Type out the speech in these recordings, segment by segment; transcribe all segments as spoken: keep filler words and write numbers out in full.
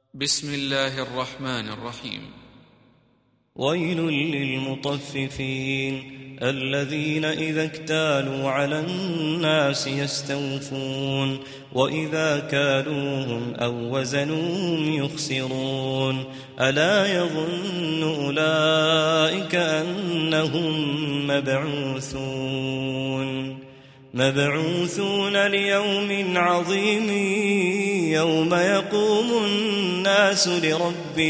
بسم الله الرحمن الرحيم. ويل للمطففين الذين إذا اكتالوا على الناس يستوفون وإذا كالوهم أو وزنوهم يخسرون ألا يظن أولئك أنهم مبعوثون مبعوثون ليوم عظيم يوم يقوم الناس لرب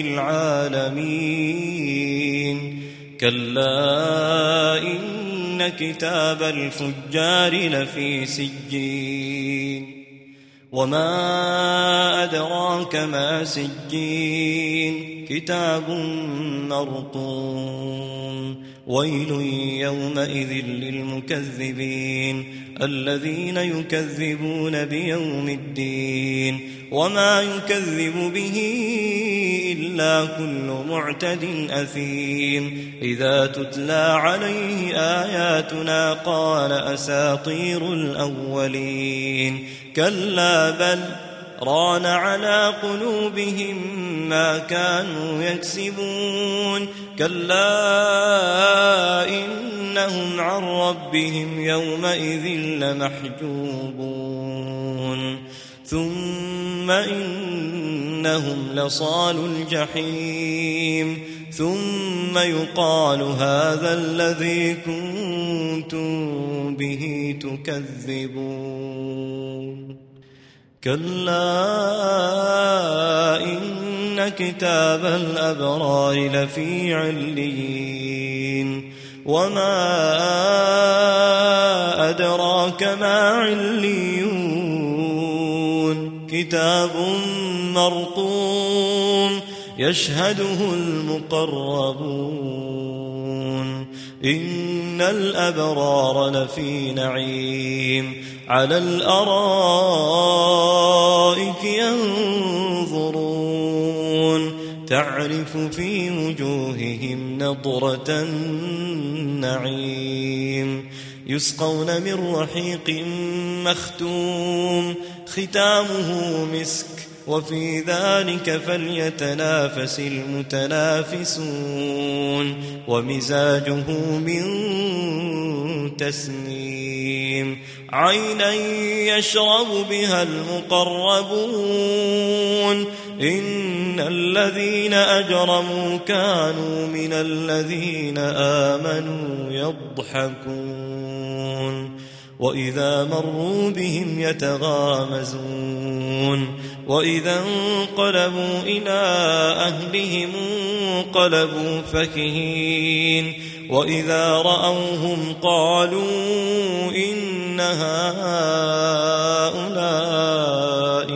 العالمين كلا إن كتاب الفجار لفي سجين وما أدراك ما سجين كتاب مرقوم ويل يومئذ للمكذبين الذين يكذبون بيوم الدين وما يكذب به إلا كل معتد أثيم إذا تتلى عليه آياتنا قال أساطير الأولين كلا بل ران على قلوبهم ما كانوا يكسبون كلا إنهم عن ربهم يومئذ لمحجوبون ثم إنهم لصالو الجحيم ثم يقال هذا الذي كنتم به تكذبون كلا إن كتاب الأبرار لفي عليين وما أدراك ما عليون كتاب مرقوم يشهده المقربون إن الأبرار لفي نعيم على الأرائك ينظرون تعرف في وجوههم نضرة النعيم يسقون من رحيق مختوم ختامه مسك وفي ذلك فليتنافس المتنافسون ومزاجه من تسنيم عينا يشرب بها المقربون إن الذين أجرموا كانوا من الذين آمنوا يضحكون وإذا مروا بهم يتغامزون وإذا انقلبوا إلى أهلهم انقلبوا فكهين وإذا رأوهم قالوا إن هؤلاء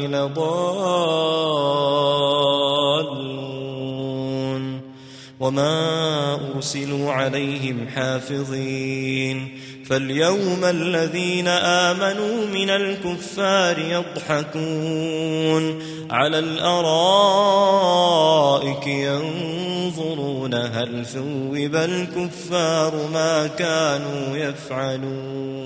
لضالون وما أرسلوا عليهم حافظين فاليوم الذين آمنوا من الكفار يضحكون على الأرائك ينظرون هل ثوب الكفار ما كانوا يفعلون